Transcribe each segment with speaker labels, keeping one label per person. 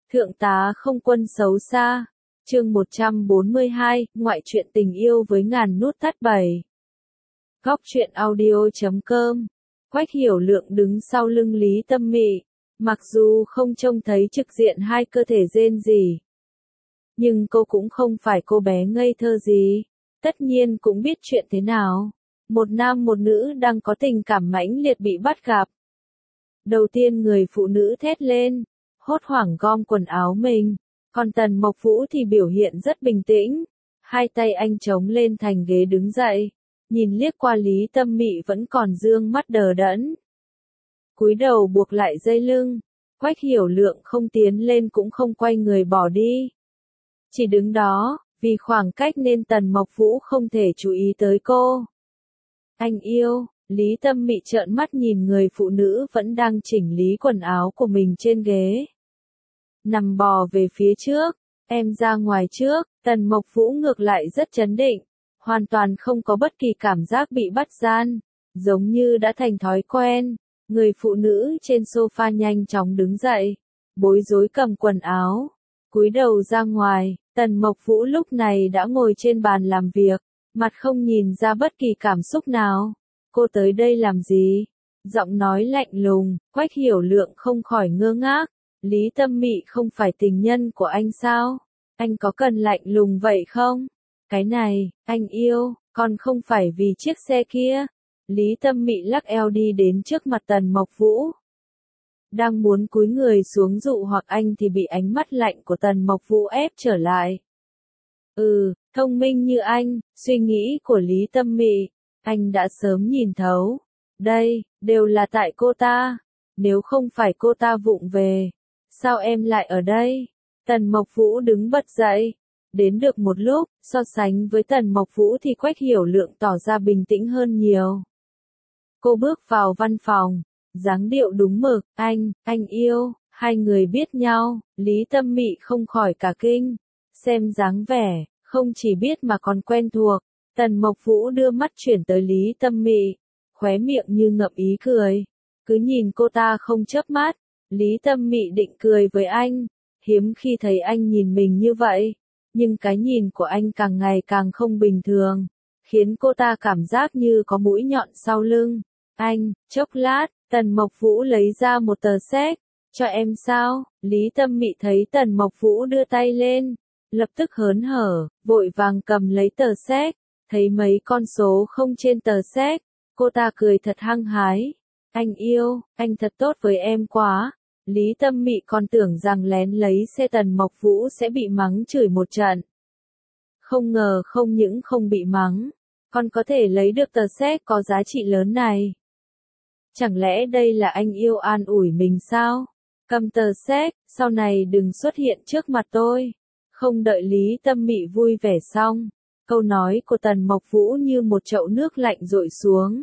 Speaker 1: Thượng tá không quân xấu xa. Chương 142, ngoại truyện tình yêu với ngàn nút thắt 7. Góc truyện audio.com. Quách Hiểu Lượng đứng sau lưng Lý Tâm Mị, mặc dù không trông thấy trực diện hai cơ thể rên rỉ, nhưng cô cũng không phải cô bé ngây thơ gì, tất nhiên cũng biết chuyện thế nào. Một nam một nữ đang có tình cảm mãnh liệt bị bắt gặp. Đầu tiên người phụ nữ thét lên, hốt hoảng gom quần áo mình, còn Tần Mộc Vũ thì biểu hiện rất bình tĩnh, hai tay anh chống lên thành ghế đứng dậy, nhìn liếc qua Lý Tâm Mị vẫn còn dương mắt đờ đẫn. Cúi đầu buộc lại dây lưng, Quách Hiểu Lượng không tiến lên cũng không quay người bỏ đi. Chỉ đứng đó, vì khoảng cách nên Tần Mộc Vũ không thể chú ý tới cô. Anh yêu. Lý Tâm Mị trợn mắt nhìn người phụ nữ vẫn đang chỉnh lý quần áo của mình trên ghế. Nằm bò về phía trước, em ra ngoài trước. Tần Mộc Vũ ngược lại rất trấn định, hoàn toàn không có bất kỳ cảm giác bị bắt gian, giống như đã thành thói quen. Người phụ nữ trên sofa nhanh chóng đứng dậy, bối rối cầm quần áo, cúi đầu ra ngoài. Tần Mộc Vũ lúc này đã ngồi trên bàn làm việc, mặt không nhìn ra bất kỳ cảm xúc nào. Cô tới đây làm gì? Giọng nói lạnh lùng, Quách Hiểu Lượng không khỏi ngơ ngác. Lý Tâm Mị không phải tình nhân của anh sao? Anh có cần lạnh lùng vậy không? Cái này, anh yêu, còn không phải vì chiếc xe kia. Lý Tâm Mị lắc eo đi đến trước mặt Tần Mộc Vũ. Đang muốn cúi người xuống dụ hoặc anh thì bị ánh mắt lạnh của Tần Mộc Vũ ép trở lại. Thông minh như anh, suy nghĩ của Lý Tâm Mị, anh đã sớm nhìn thấu. Đây, đều là tại cô ta. Nếu không phải cô ta vụng về, sao em lại ở đây? Tần Mộc Vũ đứng bật dậy. Đến được một lúc, so sánh với Tần Mộc Vũ thì Quách Hiểu Lượng tỏ ra bình tĩnh hơn nhiều. Cô bước vào văn phòng, dáng điệu đúng mực, anh yêu. Hai người biết nhau, Lý Tâm Mị không khỏi cả kinh. Xem dáng vẻ, không chỉ biết mà còn quen thuộc. Tần Mộc Vũ đưa mắt chuyển tới Lý Tâm Mị, khóe miệng như ngậm ý cười. Cứ nhìn cô ta không chớp mắt. Lý Tâm Mị định cười với anh, hiếm khi thấy anh nhìn mình như vậy, nhưng cái nhìn của anh càng ngày càng không bình thường, khiến cô ta cảm giác như có mũi nhọn sau lưng. Anh, chốc lát, Tần Mộc Vũ lấy ra một tờ séc, cho em sao? Lý Tâm Mị thấy Tần Mộc Vũ đưa tay lên, lập tức hớn hở, vội vàng cầm lấy tờ séc, thấy mấy con số không trên tờ séc, cô ta cười thật hăng hái. Anh yêu, anh thật tốt với em quá. Lý Tâm Mị còn tưởng rằng lén lấy xe Tần Mộc Vũ sẽ bị mắng chửi một trận. Không ngờ không những không bị mắng, còn có thể lấy được tờ séc có giá trị lớn này. Chẳng lẽ đây là anh yêu an ủi mình sao? Cầm tờ séc, sau này đừng xuất hiện trước mặt tôi. Không đợi Lý Tâm Mị vui vẻ xong, câu nói của Tần Mộc Vũ như một chậu nước lạnh dội xuống.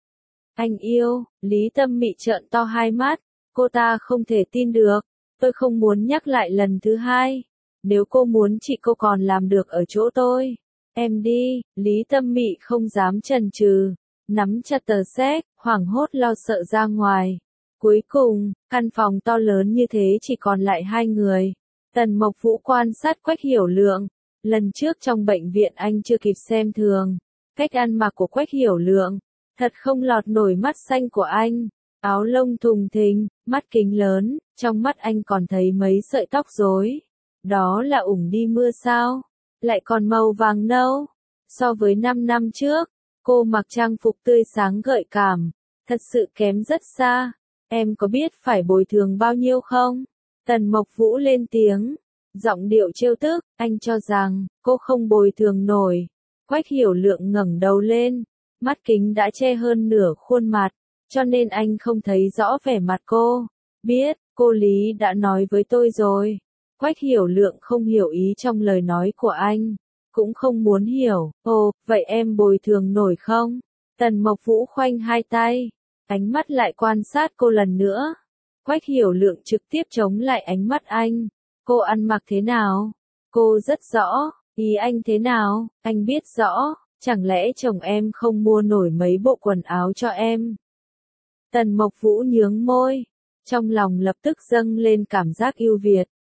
Speaker 1: Anh yêu. Lý Tâm Mị trợn to hai mắt, cô ta không thể tin được. Tôi không muốn nhắc lại lần thứ hai. Nếu cô muốn chị cô còn làm được ở chỗ tôi. Em đi. Lý Tâm Mị không dám chần chừ, nắm chặt tờ séc, hoảng hốt lo sợ ra ngoài. Cuối cùng, căn phòng to lớn như thế chỉ còn lại hai người. Tần Mộc Vũ quan sát Quách Hiểu Lượng. Lần trước trong bệnh viện anh chưa kịp xem thường cách ăn mặc của Quách Hiểu Lượng, thật không lọt nổi mắt xanh của anh. Áo lông thùng thình, mắt kính lớn, trong mắt anh còn thấy mấy sợi tóc rối. Đó là ủng đi mưa sao? Lại còn màu vàng nâu. So với 5 năm trước, cô mặc trang phục tươi sáng gợi cảm, thật sự kém rất xa. Em có biết phải bồi thường bao nhiêu không? Tần Mộc Vũ lên tiếng, giọng điệu trêu tức. Anh cho rằng cô không bồi thường nổi. Quách Hiểu Lượng ngẩng đầu lên, mắt kính đã che hơn nửa khuôn mặt, cho nên anh không thấy rõ vẻ mặt cô. Biết, cô Lý đã nói với tôi rồi. Quách Hiểu Lượng không hiểu ý trong lời nói của anh, cũng không muốn hiểu. Ồ, vậy em bồi thường nổi không? Tần Mộc Vũ khoanh hai tay, ánh mắt lại quan sát cô lần nữa. Quách Hiểu Lượng trực tiếp chống lại ánh mắt anh. Cô ăn mặc thế nào? Cô rất rõ. Ý anh thế nào? Anh biết rõ. Chẳng lẽ chồng em không mua nổi mấy bộ quần áo cho em? Tần Mộc Vũ nhướng môi, trong lòng lập tức dâng lên cảm giác yêu Việt,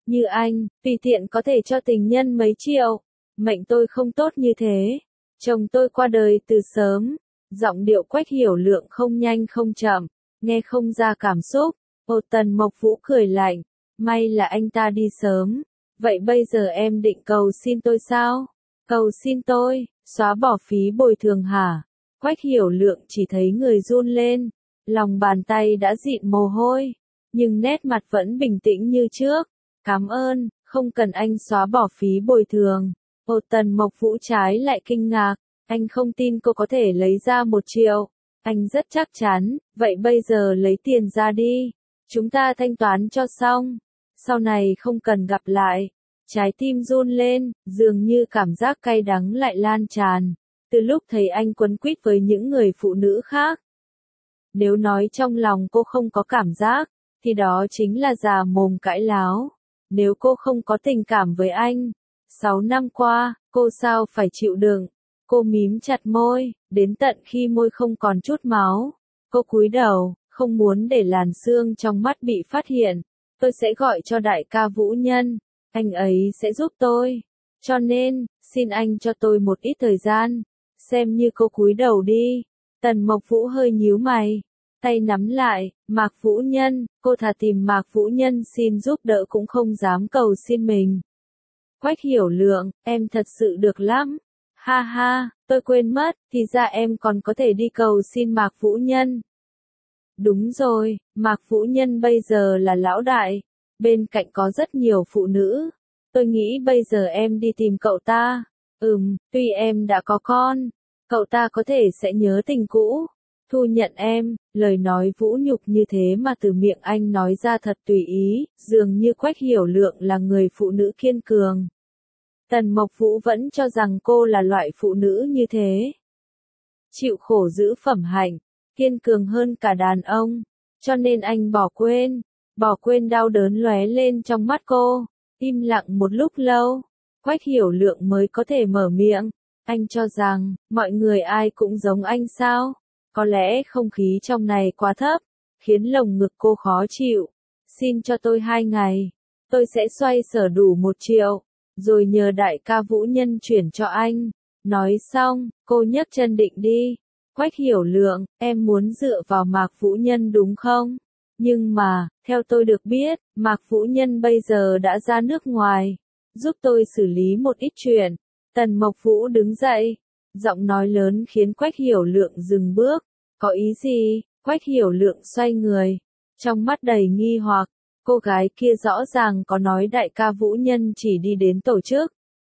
Speaker 1: Như anh, tùy tiện có thể cho tình nhân mấy triệu. Mệnh tôi không tốt như thế. Chồng tôi qua đời từ sớm. Giọng điệu Quách Hiểu Lượng không nhanh không chậm, nghe không ra cảm xúc. Tần Mộc Vũ cười lạnh. May là anh ta đi sớm. Vậy bây giờ em định cầu xin tôi sao? Cầu xin tôi, xóa bỏ phí bồi thường hả? Quách Hiểu Lượng chỉ thấy người run lên. Lòng bàn tay đã dịn mồ hôi. Nhưng nét mặt vẫn bình tĩnh như trước. Cảm ơn, không cần anh xóa bỏ phí bồi thường. Tần Mộc Vũ trái lại kinh ngạc. Anh không tin cô có thể lấy ra 1 triệu. Anh rất chắc chắn, vậy bây giờ lấy tiền ra đi. Chúng ta thanh toán cho xong. Sau này không cần gặp lại. Trái tim run lên, dường như cảm giác cay đắng lại lan tràn. Từ lúc thấy anh quấn quýt với những người phụ nữ khác. Nếu nói trong lòng cô không có cảm giác, thì đó chính là già mồm cãi láo. Nếu cô không có tình cảm với anh, 6 năm qua, cô sao phải chịu đựng? Cô mím chặt môi, đến tận khi môi không còn chút máu. Cô cúi đầu, không muốn để làn xương trong mắt bị phát hiện. Tôi sẽ gọi cho đại ca Vũ Nhân. Anh ấy sẽ giúp tôi. Cho nên, xin anh cho tôi một ít thời gian. Xem như cô cúi đầu đi. Tần Mộc Vũ hơi nhíu mày. Tay nắm lại, Mạc Vũ Nhân, cô thà tìm Mạc Vũ Nhân xin giúp đỡ cũng không dám cầu xin mình. Quách Hiểu Lượng, em thật sự được lắm. Ha ha, tôi quên mất, thì ra em còn có thể đi cầu xin Mạc Vũ Nhân. Đúng rồi, Mạc Vũ Nhân bây giờ là lão đại. Bên cạnh có rất nhiều phụ nữ. Tôi nghĩ bây giờ em đi tìm cậu ta. Tuy em đã có con, cậu ta có thể sẽ nhớ tình cũ. Thu nhận em, lời nói vũ nhục như thế mà từ miệng anh nói ra thật tùy ý, dường như Quách Hiểu Lượng là người phụ nữ kiên cường. Tần Mộc Vũ vẫn cho rằng cô là loại phụ nữ như thế. Chịu khổ giữ phẩm hạnh, kiên cường hơn cả đàn ông, cho nên anh bỏ quên đau đớn lóe lên trong mắt cô, im lặng một lúc lâu, Quách Hiểu Lượng mới có thể mở miệng, anh cho rằng, mọi người ai cũng giống anh sao? Có lẽ không khí trong này quá thấp, khiến lồng ngực cô khó chịu. Xin cho tôi 2 ngày, tôi sẽ xoay sở đủ 1 triệu, rồi nhờ đại ca Vũ Nhân chuyển cho anh. Nói xong, cô nhấc chân định đi. Quách Hiểu Lượng, em muốn dựa vào Mạc Vũ Nhân đúng không? Nhưng mà, theo tôi được biết, Mạc Vũ Nhân bây giờ đã ra nước ngoài, giúp tôi xử lý một ít chuyện. Tần Mộc Vũ đứng dậy, giọng nói lớn khiến Quách Hiểu Lượng dừng bước. Có ý gì? Quách Hiểu Lượng xoay người, trong mắt đầy nghi hoặc. Cô gái kia rõ ràng có nói đại ca Vũ Nhân chỉ đi đến tổ chức.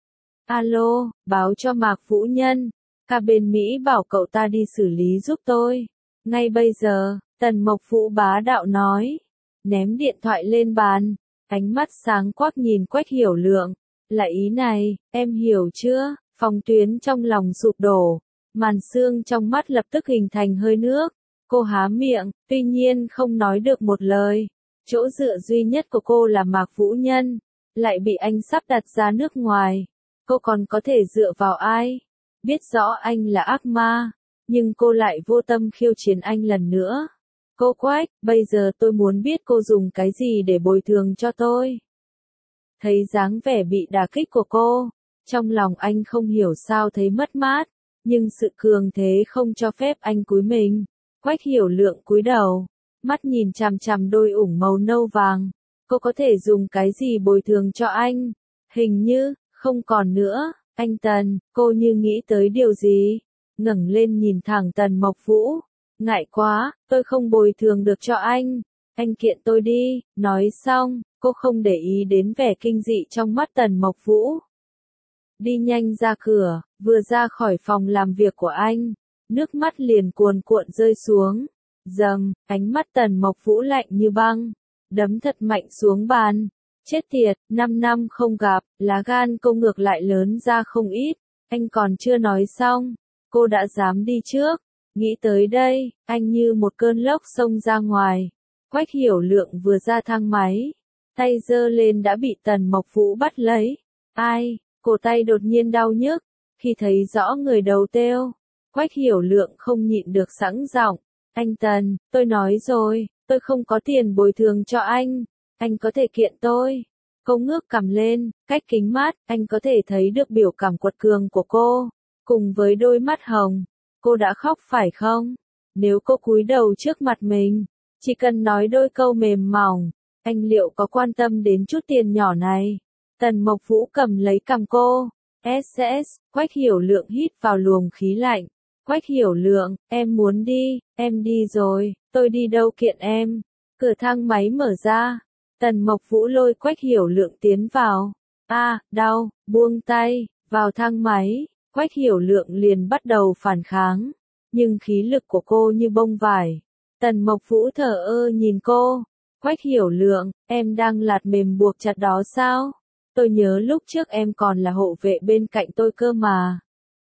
Speaker 1: Alo, báo cho Mạc Vũ Nhân. Cả bên Mỹ bảo cậu ta đi xử lý giúp tôi. Ngay bây giờ, Tần Mộc Vũ bá đạo nói. Ném điện thoại lên bàn. Ánh mắt sáng quắc nhìn Quách Hiểu Lượng. Là ý này, em hiểu chưa? Phòng tuyến trong lòng sụp đổ. Màn xương trong mắt lập tức hình thành hơi nước. Cô há miệng, tuy nhiên không nói được một lời. Chỗ dựa duy nhất của cô là Mạc Vũ Nhân. Lại bị anh sắp đặt ra nước ngoài. Cô còn có thể dựa vào ai? Biết rõ anh là ác ma. Nhưng cô lại vô tâm khiêu chiến anh lần nữa. Cô Quách, bây giờ tôi muốn biết cô dùng cái gì để bồi thường cho tôi. Thấy dáng vẻ bị đả kích của cô. Trong lòng anh không hiểu sao thấy mất mát. Nhưng sự cường thế không cho phép anh cúi mình. Quách Hiểu Lượng cúi đầu. Mắt nhìn chằm chằm đôi ủng màu nâu vàng. Cô có thể dùng cái gì bồi thường cho anh? Hình như, không còn nữa. Anh Tần, cô như nghĩ tới điều gì? Ngẩng lên nhìn thẳng Tần Mộc Vũ. Ngại quá, tôi không bồi thường được cho anh. Anh kiện tôi đi. Nói xong, cô không để ý đến vẻ kinh dị trong mắt Tần Mộc Vũ. Đi nhanh ra cửa, vừa ra khỏi phòng làm việc của anh. Nước mắt liền cuồn cuộn rơi xuống. Dầm, ánh mắt Tần Mộc Vũ lạnh như băng. Đấm thật mạnh xuống bàn. Chết tiệt, 5 năm không gặp, lá gan cô ngược lại lớn ra không ít. Anh còn chưa nói xong. Cô đã dám đi trước. Nghĩ tới đây, anh như một cơn lốc xông ra ngoài. Quách Hiểu Lượng vừa ra thang máy. Tay giơ lên đã bị Tần Mộc Vũ bắt lấy. Ai? Cổ tay đột nhiên đau nhức. Khi thấy rõ người đầu têu. Quách Hiểu Lượng không nhịn được sẵn giọng. Anh Tần, tôi nói rồi, tôi không có tiền bồi thường cho anh. Anh có thể kiện tôi. Cô ngước cằm lên, cách kính mát, anh có thể thấy được biểu cảm quật cường của cô, cùng với đôi mắt hồng. Cô đã khóc phải không? Nếu cô cúi đầu trước mặt mình, chỉ cần nói đôi câu mềm mỏng, anh liệu có quan tâm đến chút tiền nhỏ này? Tần Mộc Vũ cầm lấy cằm cô. SS, Quách Hiểu Lượng hít vào luồng khí lạnh. Quách Hiểu Lượng, em muốn đi, em đi rồi, tôi đi đâu kiện em. Cửa thang máy mở ra. Tần Mộc Vũ lôi Quách Hiểu Lượng tiến vào. Đau, buông tay, vào thang máy. Quách Hiểu Lượng liền bắt đầu phản kháng. Nhưng khí lực của cô như bông vải. Tần Mộc Vũ thờ ơ nhìn cô. Quách Hiểu Lượng, em đang lạt mềm buộc chặt đó sao? Tôi nhớ lúc trước em còn là hộ vệ bên cạnh tôi cơ mà.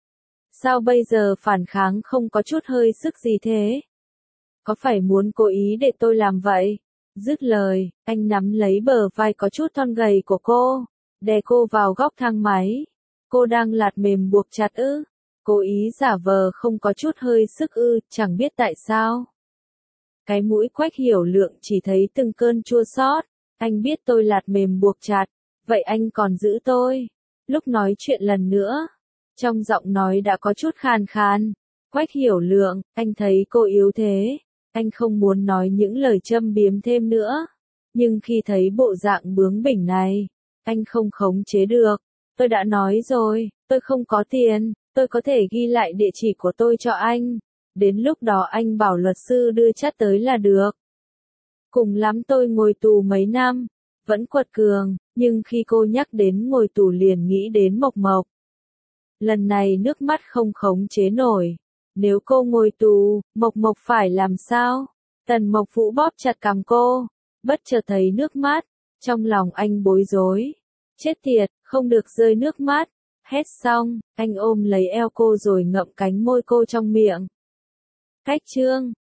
Speaker 1: Sao bây giờ phản kháng không có chút hơi sức gì thế? Có phải muốn cố ý để tôi làm vậy? Dứt lời, anh nắm lấy bờ vai có chút thon gầy của cô, đè cô vào góc thang máy. Cô đang lạt mềm buộc chặt ư? Cố ý giả vờ không có chút hơi sức ư, chẳng biết tại sao. Cái mũi Quách Hiểu Lượng chỉ thấy từng cơn chua xót. Anh biết tôi lạt mềm buộc chặt, vậy anh còn giữ tôi. Lúc nói chuyện lần nữa, trong giọng nói đã có chút khàn khàn. Quách Hiểu Lượng, anh thấy cô yếu thế. Anh không muốn nói những lời châm biếm thêm nữa. Nhưng khi thấy bộ dạng bướng bỉnh này, anh không khống chế được. Tôi đã nói rồi, tôi không có tiền, tôi có thể ghi lại địa chỉ của tôi cho anh. Đến lúc đó anh bảo luật sư đưa chat tới là được. Cùng lắm tôi ngồi tù mấy năm, vẫn quật cường, nhưng khi cô nhắc đến ngồi tù liền nghĩ đến Mộc Mộc. Lần này nước mắt không khống chế nổi. Nếu cô ngồi tù, Mộc Mộc phải làm sao? Tần Mộc Vũ bóp chặt cằm cô, bất chợt thấy nước mắt, trong lòng anh bối rối. Chết tiệt, không được rơi nước mắt. Hét xong, anh ôm lấy eo cô rồi ngậm cánh môi cô trong miệng. Cách chương